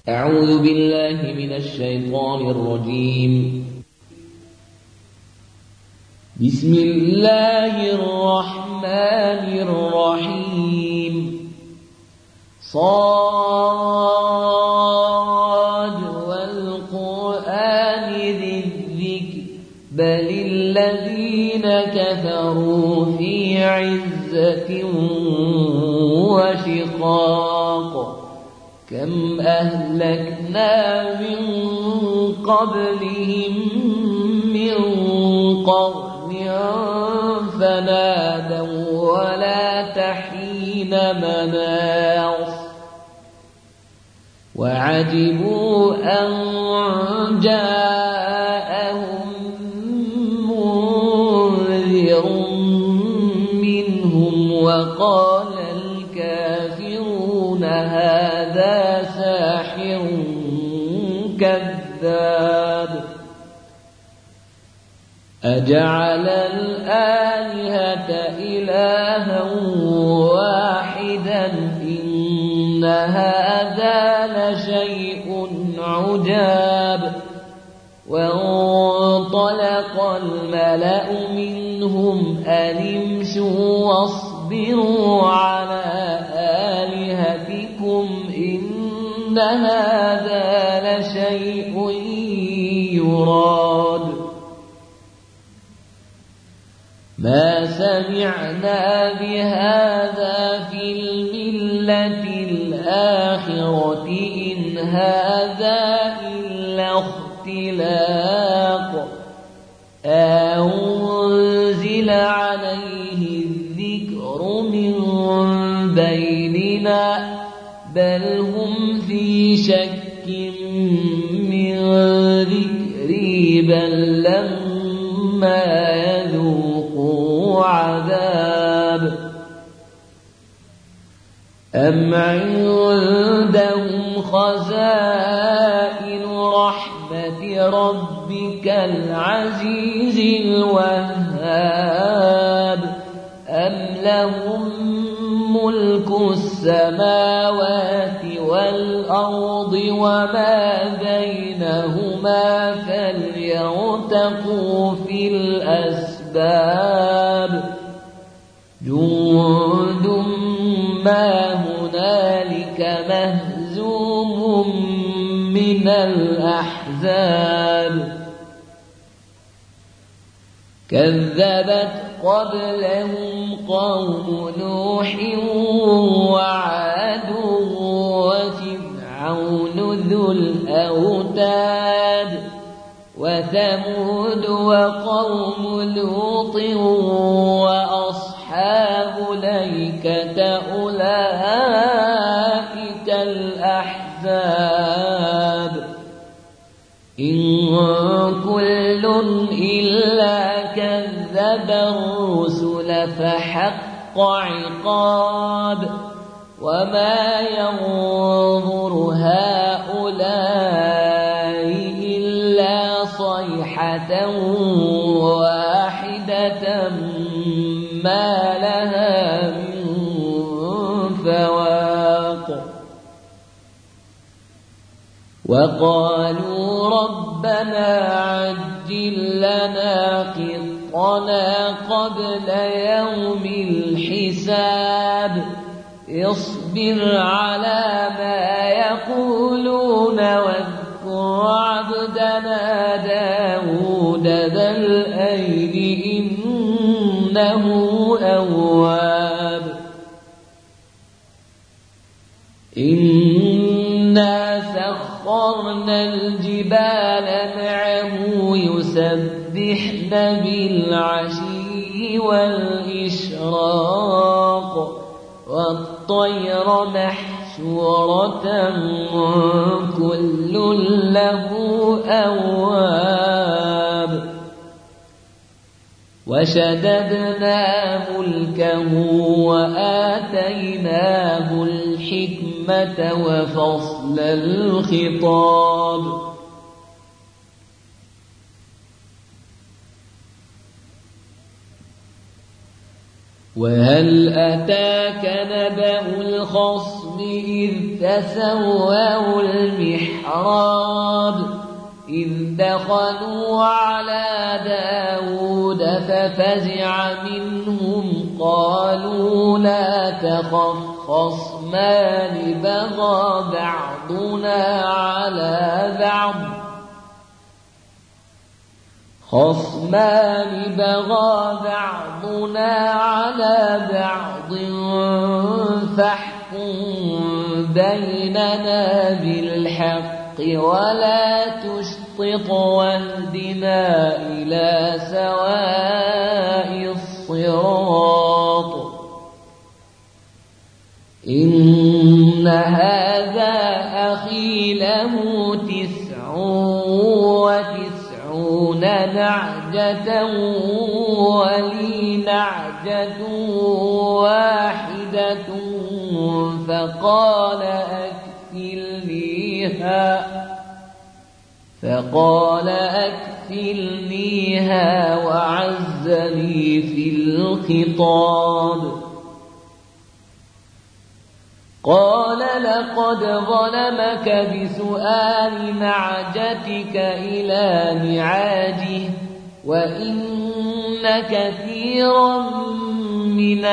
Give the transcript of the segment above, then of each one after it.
أعوذ بالله من الشيطان الرجيم. بسم الله الرحمن الرحيم. صاد والقرآن ذي الذكر بل الذين كفروا في عزة وشقاق كم أهلكنا من قبلهم من قرن فنادوا ولا تحين مناص وعجبوا أن جاءهم منذر منهم وقال الكافرون هذا ساحر كذاب أجعل الآلهة إلها واحدا إن هذا لشيء عجاب وانطلق الملأ منهم أن امشوا واصبروا على آلهتكم إن هذا لشيء يراد ما سمعنا بهذا في الملة الآخرة إن هذا إلا اختلاق أنزل عليه الذكر من بيننا بل هم في شك من ذكري بل لما يذوقوا عذاب أم عندهم خزائن رحمة ربك العزيز الوهاب أم لهم ملك السماوات والأرض وما بينهما فليرتقوا في الأسباب جند ما هنالك مهزوم من الأحزاب كذبت قبلهم قوم نوح وعاد وفرعون ذو الأوتاد وثمود وقوم لوط وأصحاب الأيكة أولئك الأحزاب إن كل إلا كذب الرسل فحق عقاب وما ينظر هؤلاء إلا صيحة واحدة ما لها من فواق وقالوا ربنا عجل لنا قطنا قبل يوم الحساب اصبر على ما يقولون واذكر عبدنا داود ذا الأيد إنه أواب إنا سخرنا الجبال معه يسبحن بالعشي والإشراق والطير محشورة كل له أواب وشددنا ملكه وآتيناه الحكمة وفصل الخطاب وهل أتاك نبأ الخصم إذ تسوروا المحراب إذ دخلوا على داود ففزع منهم قالوا لا تخف خصمان بغى بعضنا على بعض فاحكم بيننا بالحق ولا تشطط واهدنا إلى سواء الصراط إن هذا أخي له 99 نعجة ولي نعجة واحدة فقال أكفلنيها وعزني في الخطاب قال لقد ظلمك بسؤال نعجتك إلى نعاجه وإن كثيرا من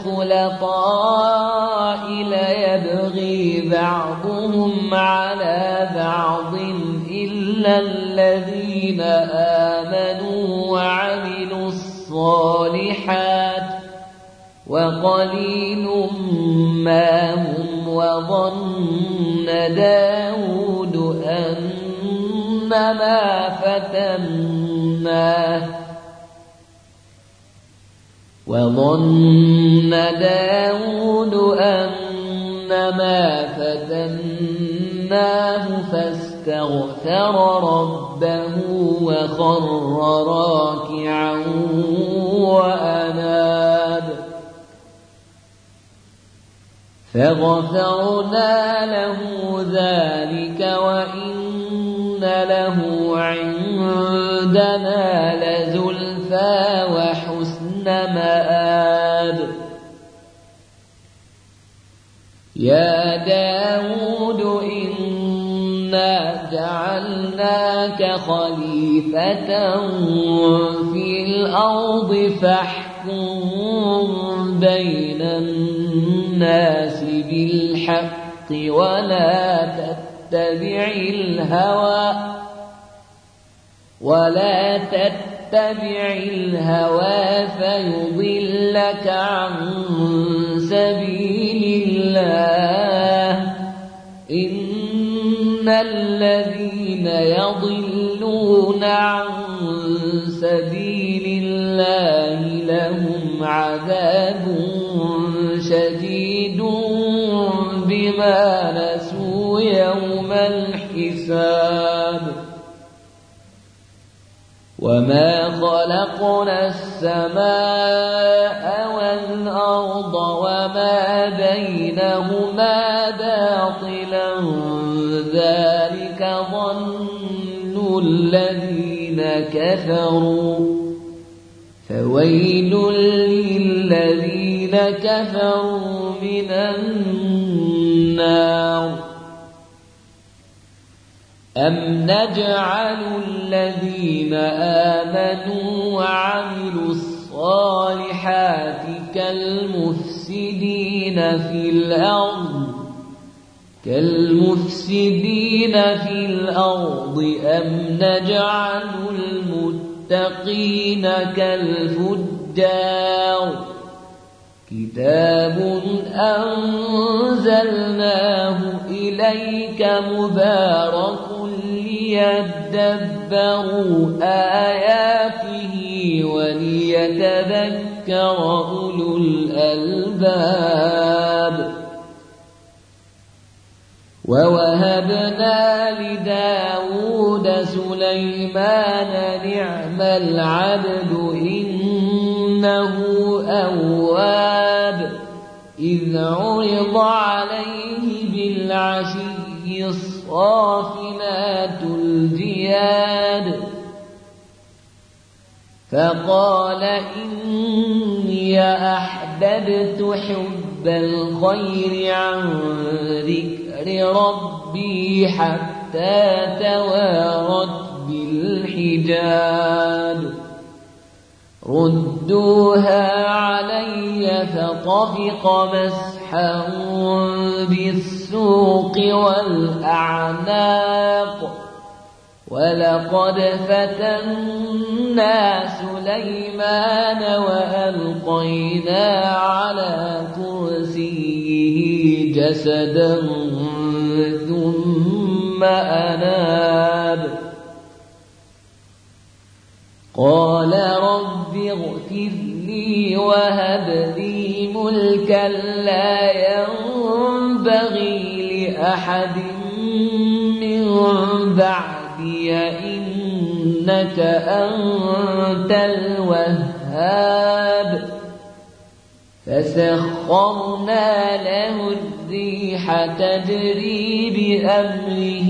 الخلطاء ليبغي بعضهم على بعض إلا الذين آمنوا وعملوا الصالحات وقليل ما هم وظن داود أنما فتناه فاستغفر ربه وخر راكعا وأناب فغفرنا له ذلك وإن له عندنا لزلفى وحسن مآب يا داود إنا جعلناك خليفة في الأرض فاحكم بين الناس بالحق ولا تتبع الهوى فيضلك عن سبيل الله إن الذين يضلون عن سبيل الله لهم عذاب شديد بما نسوا يوم الحساب وما خلقنا السماء والأرض وما بينهما باطلا ذلك ظن الذين كفروا فويل للذين كفروا من النار أم نجعل الذين آمنوا وعملوا الصالحات كالمفسدين في الأرض أم نجعل المتقين كالفجار كتاب أنزلناه إليك مبارك ليدبروا آياته وليتذكر أولو الألباب ووهبنا لداود سليمان نعم العبد إنه أواب إذ عرض عليه بالعشي الصافنات الجياد فقال إني أحببت أحببت حب الخير عن ذكر ربي حتى توارت بالحجاب ردوها علي فطفق مسحا بالسوق والأعناق ولقد فتنا سليمان وألقينا على كرسيه جسدا ثم أناب قال رب اغفر لي وهب لي ملكا لا ينبغي لأحد من بعدي إنك أنت الوهاب فسخرنا له الريح تجري بأمره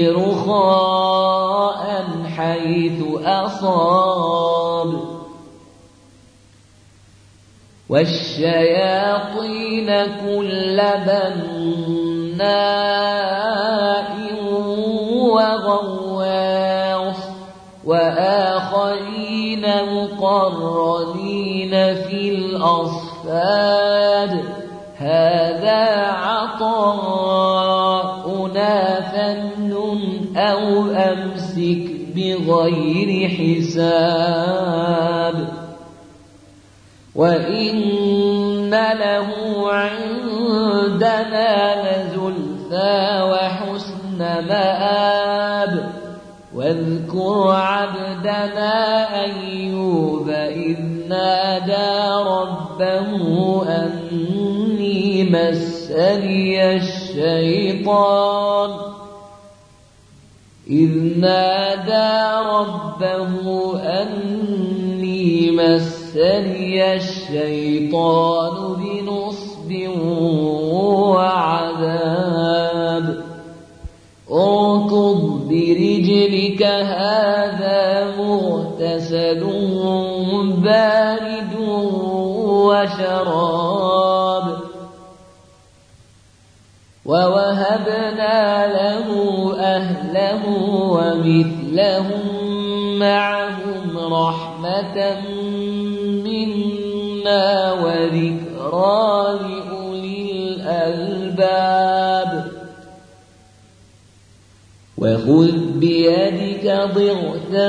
رخاء حيث أصاب والشياطين كل بناء وغواص وآخرين مقرنين في الأصفاد هذا عطاؤنا فامنن أو أمسك بغير حساب وإن له عندنا لزلفى وحسن مآب واذكر عبدنا أيوب إذ نادى ربه أني مسني الشيطان بنصب وعذاب اركض برجلك هذا مغتسل بارد وشراب ووهبنا له أهله ومثلهم معهم رحمة منا وذكرى لأولي الألباب وخذ بيدك ضغثا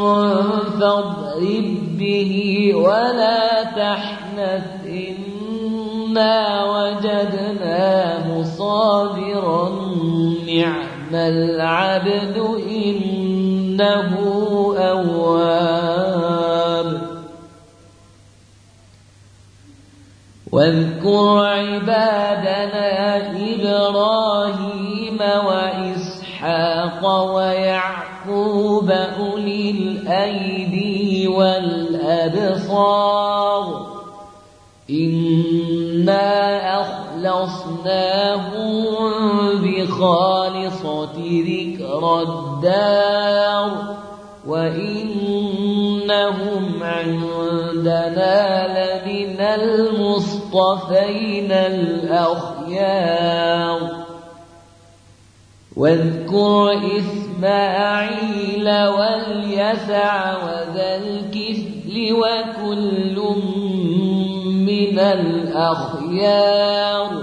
فاضرب به ولا تحنث إنا وجدناه صابرا نعم العبد إنه أواب واذكر عبادنا إبراهيم وإسحاق ويعقوب أولي الأيدي والأبصار إنا أخلصناهم بخالصة ذكر الدار وإنهم عندنا لمن المصطفين الأخيار واذكر إسماعيل واليسع وذا الكفل وكل من الأخيار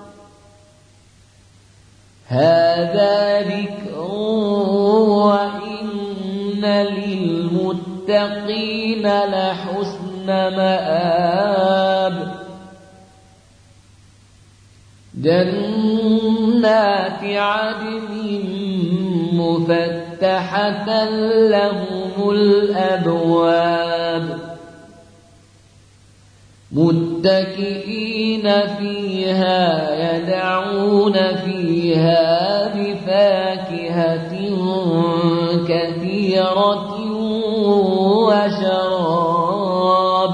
هذا ذكر وإن للمتقين لحسن مآب جنات عدن مفتحة لهم الأبواب متكئين فيها يدعون فيها بفاكهة كثيرة وشراب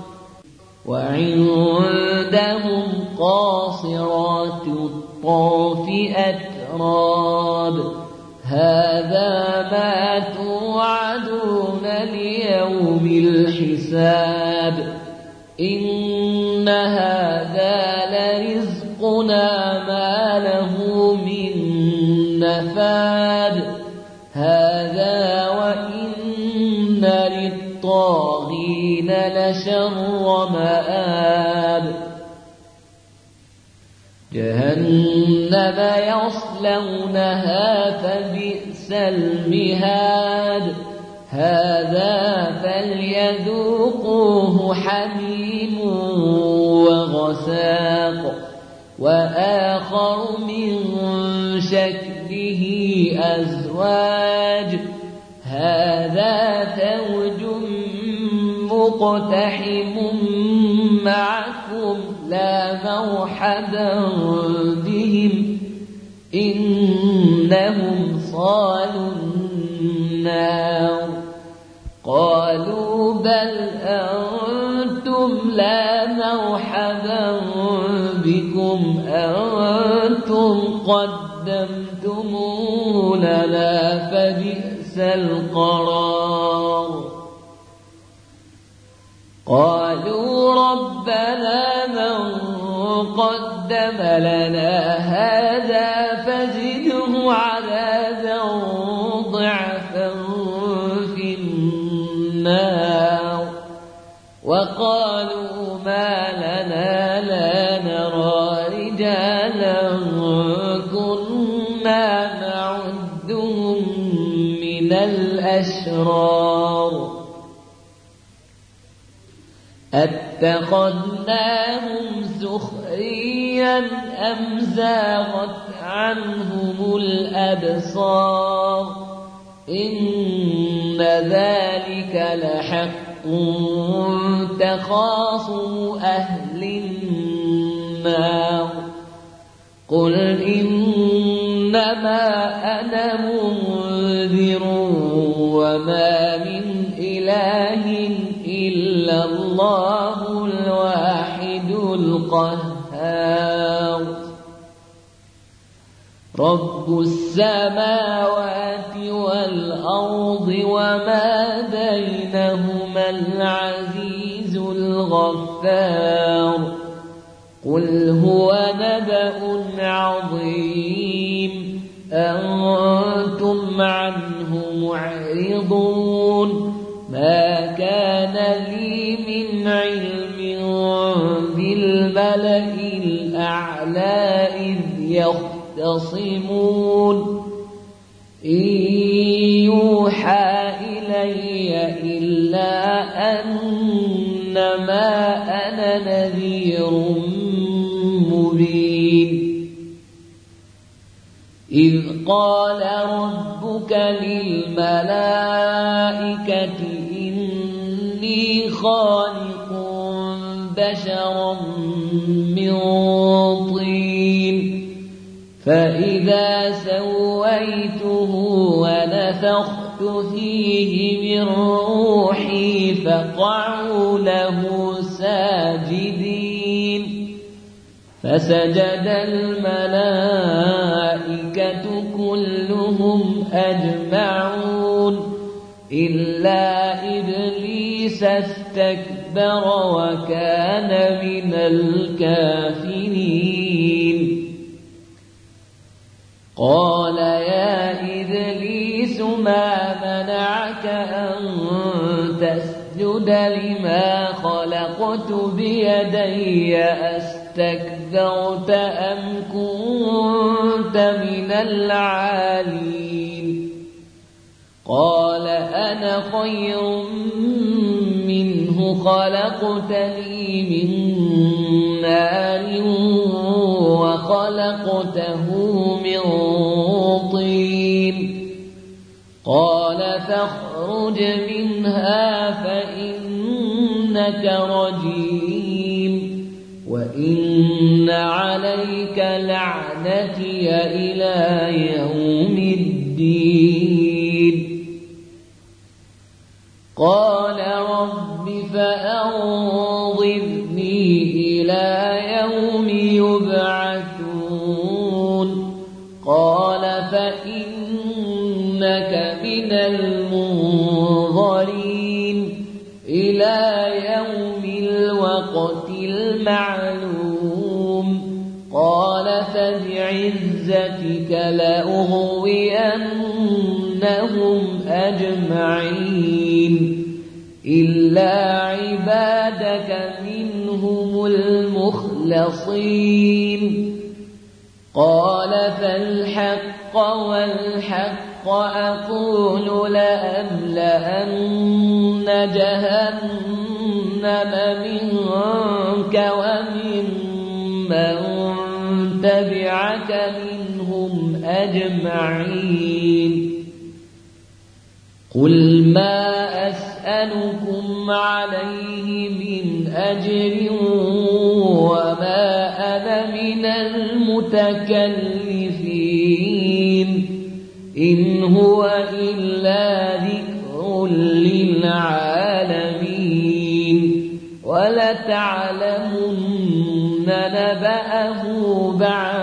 وعندهم قاصرات الطرف أتراب هذا ما توعدون ليوم الحساب إن هذا لرزقنا ما له من نفاد هذا وإن للطاغين لشر مآب جهنم يصلونها فبئس المهاد هذا فليذوقوه حميم وغساق وآخر من شكله أزواج هذا فوج مقتحم معكم لا مرحبا بهم إنهم صالوا النار قالوا بل أنتم لا مرحبا بكم أنتم قدمتموه لنا فبئس القرار قالوا ربنا من قدم لنا هذا فزده عذابا ضعفا في النار وقالوا ما لنا لا نرى رجالا كنا نعدهم من الأشرار أتخذناهم سخريا أم زاغت عنهم الأبصار إن ذلك لحق تخاصم أهل النار قل إنما أنا منذر وما من إله إلا الله الواحد القهار رب السماوات والأرض وما بينهما العزيز الغفار قل هو نبأ عظيم أنتم عنه معرضون ما كان لي من علم بالملأ الأعلى إذ يختصمون إن يوحى إلي إلا أنما أنا نذير مبين إذ قال ربك للملائكة إني خالق بشرا من طين فإذا سويته ونفخت فيه من روحي فقعوا له ساجدين فسجد الملائكة كلهم أجمعون إلا إبليس استكبر وكان من الكافرين قال يا إبليس ما منعك أن تسجد لما خلقت بيدي أستكبرت أم كنت من العالين قال أنا خير منه خلقتني من نار وخلقته من طين قال فاخرج منها فإنك رجيم وإن عليك لعنتي إلى يوم الدين قال رب فأنظرني إلى يوم يبعثون قال فإنك من المنظرين إلى يوم الوقت المعلوم معلوم قال فبعزتك لأغوينهم أجمعين إلا عبادك منهم المخلصين قال فالحق والحق أقول لأملأن جهنم منك ومن من تبعك منهم أجمعين قل ما أسألكم عليه من أجر وما أنا من المتكلفين إن هو إلا ذكر للعالمين ولتعلمن نبأه بعد